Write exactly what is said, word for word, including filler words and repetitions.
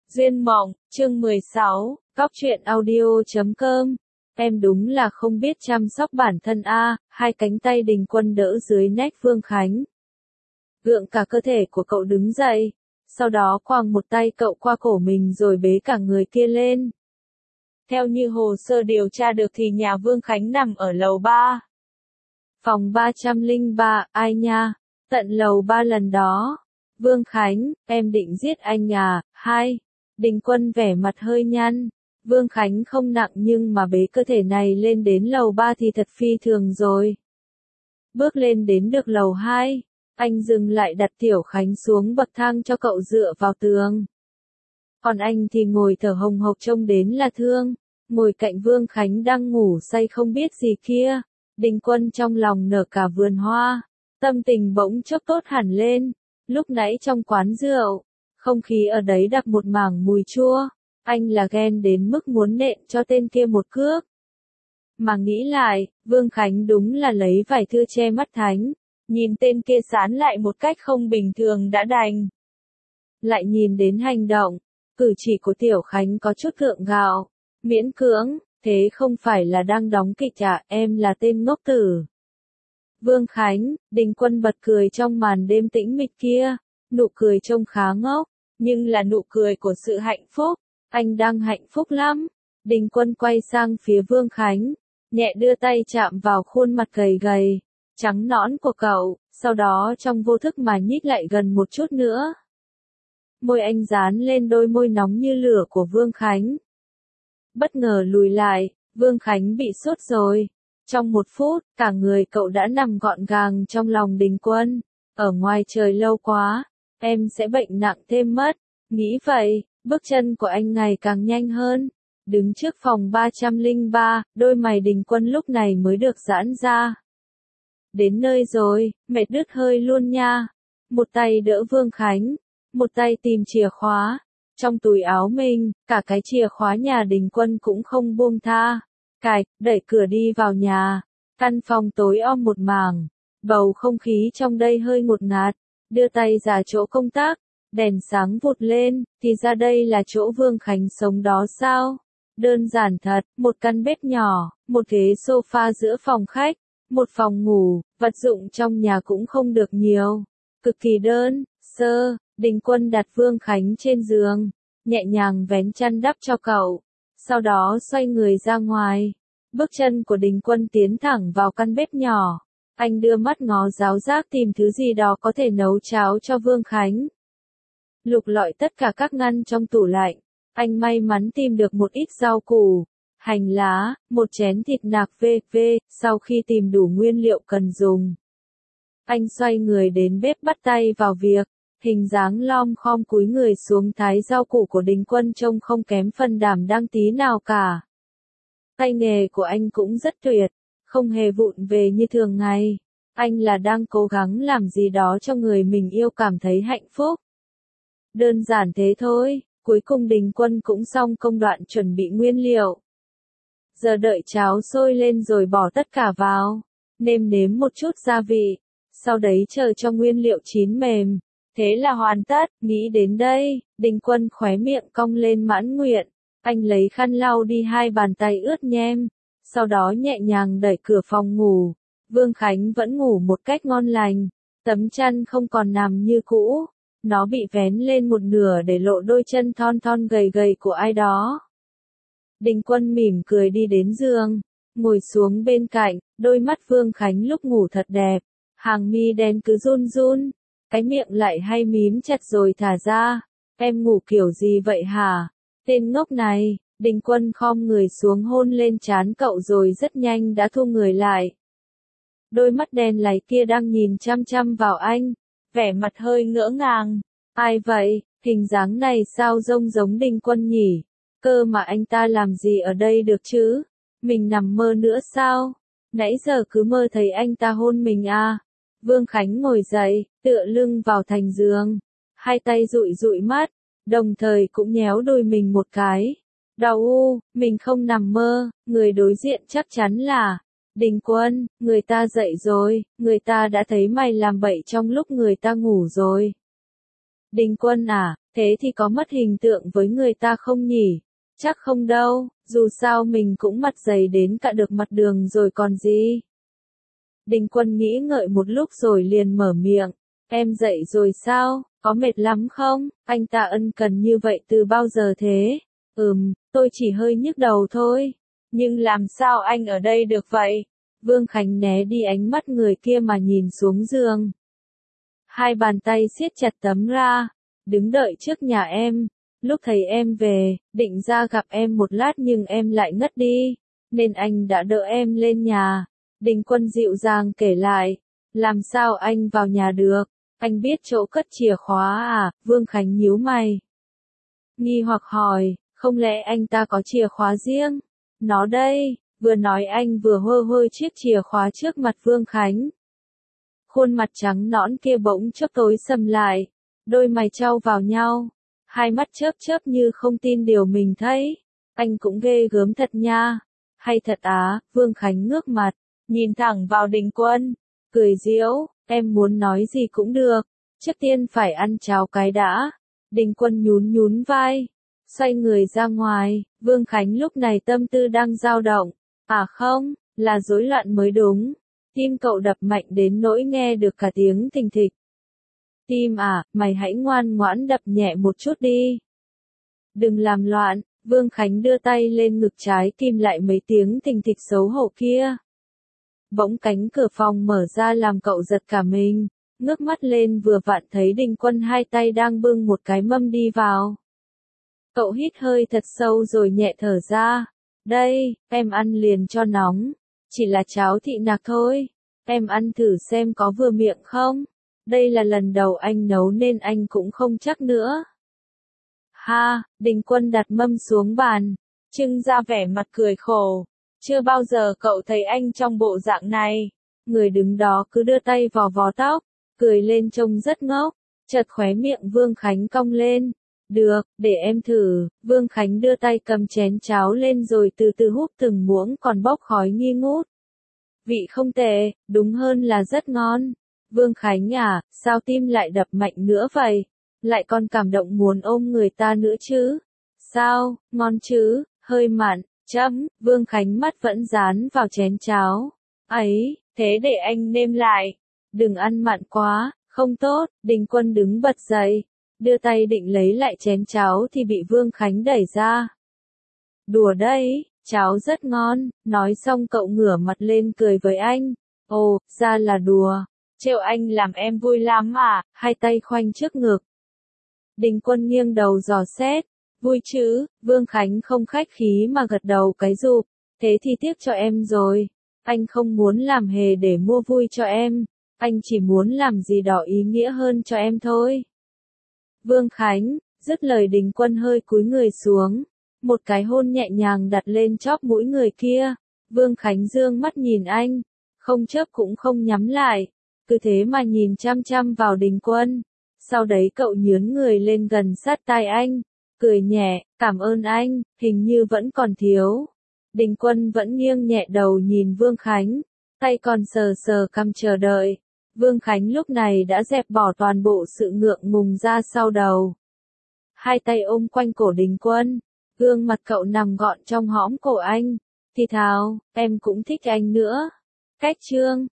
Duyên mộng, chương mười sáu, Cóc truyện audio chấm com. Em đúng là không biết chăm sóc bản thân a. Hai cánh tay Đình Quân đỡ dưới nách Vương Khánh. Gượng cả cơ thể của cậu đứng dậy, sau đó quàng một tay cậu qua cổ mình rồi bế cả người kia lên. Theo như hồ sơ điều tra được thì nhà Vương Khánh nằm ở lầu ba. Phòng ba trăm lẻ ba, ai nha, tận lầu ba lần đó. Vương Khánh, em định giết anh à? Hai. Đình Quân vẻ mặt hơi nhăn. Vương Khánh không nặng nhưng mà bế cơ thể này lên đến lầu ba thì thật phi thường rồi. Bước lên đến được lầu hai, anh dừng lại đặt Tiểu Khánh xuống bậc thang cho cậu dựa vào tường. Còn anh thì ngồi thở hồng hộc trông đến là thương, ngồi cạnh Vương Khánh đang ngủ say không biết gì kia. Đình Quân trong lòng nở cả vườn hoa, tâm tình bỗng chốc tốt hẳn lên. Lúc nãy trong quán rượu, không khí ở đấy đặc một mảng mùi chua, anh là ghen đến mức muốn nện cho tên kia một cước. Mà nghĩ lại, Vương Khánh đúng là lấy vải thưa che mắt thánh, nhìn tên kia sán lại một cách không bình thường đã đành. Lại nhìn đến hành động, cử chỉ của Tiểu Khánh có chút gượng gạo, miễn cưỡng, thế không phải là đang đóng kịch à, em là tên ngốc tử. Vương Khánh, Đình Quân bật cười trong màn đêm tĩnh mịch kia, nụ cười trông khá ngốc, nhưng là nụ cười của sự hạnh phúc, anh đang hạnh phúc lắm. Đình Quân quay sang phía Vương Khánh, nhẹ đưa tay chạm vào khuôn mặt gầy gầy, trắng nõn của cậu, sau đó trong vô thức mà nhích lại gần một chút nữa. Môi anh dán lên đôi môi nóng như lửa của Vương Khánh. Bất ngờ lùi lại, Vương Khánh bị sốt rồi. Trong một phút, cả người cậu đã nằm gọn gàng trong lòng Đình Quân. Ở ngoài trời lâu quá, em sẽ bệnh nặng thêm mất. Nghĩ vậy, bước chân của anh ngày càng nhanh hơn. Đứng trước phòng ba trăm lẻ ba, đôi mày Đình Quân lúc này mới được giãn ra. Đến nơi rồi, mệt đứt hơi luôn nha. Một tay đỡ Vương Khánh, một tay tìm chìa khóa. Trong túi áo mình, cả cái chìa khóa nhà Đình Quân cũng không buông tha. Cài, đẩy cửa đi vào nhà. Căn phòng tối om một mảng, bầu không khí trong đây hơi ngột ngạt. Đưa tay ra chỗ công tác, đèn sáng vụt lên, thì ra đây là chỗ Vương Khánh sống đó sao? Đơn giản thật, một căn bếp nhỏ, một ghế sofa giữa phòng khách, một phòng ngủ, vật dụng trong nhà cũng không được nhiều. Cực kỳ đơn sơ. Đình Quân đặt Vương Khánh trên giường, nhẹ nhàng vén chăn đắp cho cậu, sau đó xoay người ra ngoài. Bước chân của Đình Quân tiến thẳng vào căn bếp nhỏ, anh đưa mắt ngó giáo giác tìm thứ gì đó có thể nấu cháo cho Vương Khánh. Lục lọi tất cả các ngăn trong tủ lạnh, anh may mắn tìm được một ít rau củ, hành lá, một chén thịt nạc vê vê. Sau khi tìm đủ nguyên liệu cần dùng, anh xoay người đến bếp bắt tay vào việc. Hình dáng lom khom cúi người xuống thái rau củ của Đình Quân trông không kém phần đảm đang tí nào cả. Tay nghề của anh cũng rất tuyệt, không hề vụng về như thường ngày. Anh là đang cố gắng làm gì đó cho người mình yêu cảm thấy hạnh phúc. Đơn giản thế thôi, cuối cùng Đình Quân cũng xong công đoạn chuẩn bị nguyên liệu. Giờ đợi cháo sôi lên rồi bỏ tất cả vào, nêm nếm một chút gia vị, sau đấy chờ cho nguyên liệu chín mềm. Thế là hoàn tất. Nghĩ đến đây, Đình Quân khóe miệng cong lên mãn nguyện. Anh lấy khăn lau đi hai bàn tay ướt nhem, sau đó nhẹ nhàng đẩy cửa phòng ngủ. Vương Khánh vẫn ngủ một cách ngon lành, tấm chăn không còn nằm như cũ, nó bị vén lên một nửa để lộ đôi chân thon thon gầy gầy của ai đó. Đình Quân mỉm cười đi đến giường, ngồi xuống bên cạnh. Đôi mắt Vương Khánh lúc ngủ thật đẹp, hàng mi đen cứ run run, cái miệng lại hay mím chặt rồi thả ra. Em ngủ kiểu gì vậy hả? Tên ngốc này. Đình Quân khom người xuống hôn lên trán cậu rồi rất nhanh đã thu người lại. Đôi mắt đen láy kia đang nhìn chăm chăm vào anh, vẻ mặt hơi ngỡ ngàng. Ai vậy? Hình dáng này sao trông giống Đình Quân nhỉ? Cơ mà anh ta làm gì ở đây được chứ? Mình nằm mơ nữa sao? Nãy giờ cứ mơ thấy anh ta hôn mình à? Vương Khánh ngồi dậy, tựa lưng vào thành giường, hai tay dụi dụi mắt, đồng thời cũng nhéo đùi mình một cái. Đau u, mình không nằm mơ, người đối diện chắc chắn là Đình Quân. Người ta dậy rồi, người ta đã thấy mày làm bậy trong lúc người ta ngủ rồi. Đình Quân à, Thế thì có mất hình tượng với người ta không nhỉ? Chắc không đâu, dù sao mình cũng mặt dày đến cả được mặt đường rồi còn gì. Đình Quân nghĩ ngợi một lúc rồi liền mở miệng. Em dậy rồi sao, có mệt lắm không? Anh ta ân cần như vậy từ bao giờ thế? Ừm, tôi chỉ hơi nhức đầu thôi. Nhưng làm sao anh ở đây được vậy? Vương Khánh né đi ánh mắt người kia mà nhìn xuống giường. Hai bàn tay siết chặt tấm ra, đứng đợi trước nhà em. Lúc thấy em về, định ra gặp em một lát nhưng em lại ngất đi, nên anh đã đỡ em lên nhà. Đình Quân dịu dàng kể lại, làm sao anh vào nhà được, anh biết chỗ cất chìa khóa à? Vương Khánh nhíu mày, nghi hoặc hỏi, không lẽ anh ta có chìa khóa riêng? Nó đây, vừa nói anh vừa hơ hơ chiếc chìa khóa trước mặt Vương Khánh. Khuôn mặt trắng nõn kia bỗng chốc tối sầm lại, đôi mày chau vào nhau, hai mắt chớp chớp như không tin điều mình thấy. Anh cũng ghê gớm thật nha. Hay thật á? Vương Khánh ngước mặt, nhìn thẳng vào Đình Quân, cười giễu, em muốn nói gì cũng được, trước tiên phải ăn cháo cái đã. Đình Quân nhún nhún vai, xoay người ra ngoài. Vương Khánh lúc này tâm tư đang dao động, à không, là rối loạn mới đúng. Tim cậu đập mạnh đến nỗi nghe được cả tiếng thình thịch. Tim à, mày hãy ngoan ngoãn đập nhẹ một chút đi. Đừng làm loạn. Vương Khánh đưa tay lên ngực trái kìm lại mấy tiếng thình thịch xấu hổ kia. Bỗng cánh cửa phòng mở ra làm cậu giật cả mình, ngước mắt lên vừa vặn thấy Đình Quân hai tay đang bưng một cái mâm đi vào. Cậu hít hơi thật sâu rồi nhẹ thở ra. Đây, em ăn liền cho nóng. Chỉ là cháo thị nạc thôi. Em ăn thử xem có vừa miệng không? Đây là lần đầu anh nấu nên anh cũng không chắc nữa. Ha, Đình Quân đặt mâm xuống bàn, trưng ra vẻ mặt cười khổ. Chưa bao giờ cậu thấy anh trong bộ dạng này. Người đứng đó cứ đưa tay vò vò tóc, cười lên trông rất ngốc. Chợt khóe miệng Vương Khánh cong lên. Được, để em thử. Vương Khánh đưa tay cầm chén cháo lên rồi từ từ húp từng muỗng còn bốc khói nghi ngút. Vị không tệ, đúng hơn là rất ngon. Vương Khánh à, sao tim lại đập mạnh nữa vậy? Lại còn cảm động muốn ôm người ta nữa chứ? Sao, ngon chứ, hơi mặn, chấm. Vương Khánh mắt vẫn dán vào chén cháo. Ấy, thế để anh nêm lại. Đừng ăn mặn quá, không tốt. Đình Quân đứng bật dậy, đưa tay định lấy lại chén cháo thì bị Vương Khánh đẩy ra. Đùa đấy, cháo rất ngon. Nói xong cậu ngửa mặt lên cười với anh. Ồ, ra là đùa. Trêu anh làm em vui lắm à? Hai tay khoanh trước ngực. Đình Quân nghiêng đầu dò xét. Vui chứ? Vương Khánh không khách khí mà gật đầu cái rụp. Thế thì tiếc cho em rồi. Anh không muốn làm hề để mua vui cho em. Anh chỉ muốn làm gì đó ý nghĩa hơn cho em thôi. Vương Khánh, dứt lời Đình Quân hơi cúi người xuống. Một cái hôn nhẹ nhàng đặt lên chóp mũi người kia. Vương Khánh dương mắt nhìn anh. Không chớp cũng không nhắm lại. Cứ thế mà nhìn chăm chăm vào Đình Quân. Sau đấy cậu nhướn người lên gần sát tai anh. Cười nhẹ, cảm ơn anh, hình như vẫn còn thiếu. Đình Quân vẫn nghiêng nhẹ đầu nhìn Vương Khánh. Tay còn sờ sờ cằm chờ đợi. Vương Khánh lúc này đã dẹp bỏ toàn bộ sự ngượng ngùng ra sau đầu. Hai tay ôm quanh cổ Đình Quân. Gương mặt cậu nằm gọn trong hõm cổ anh. Thì thào, em cũng thích anh nữa. Cách chương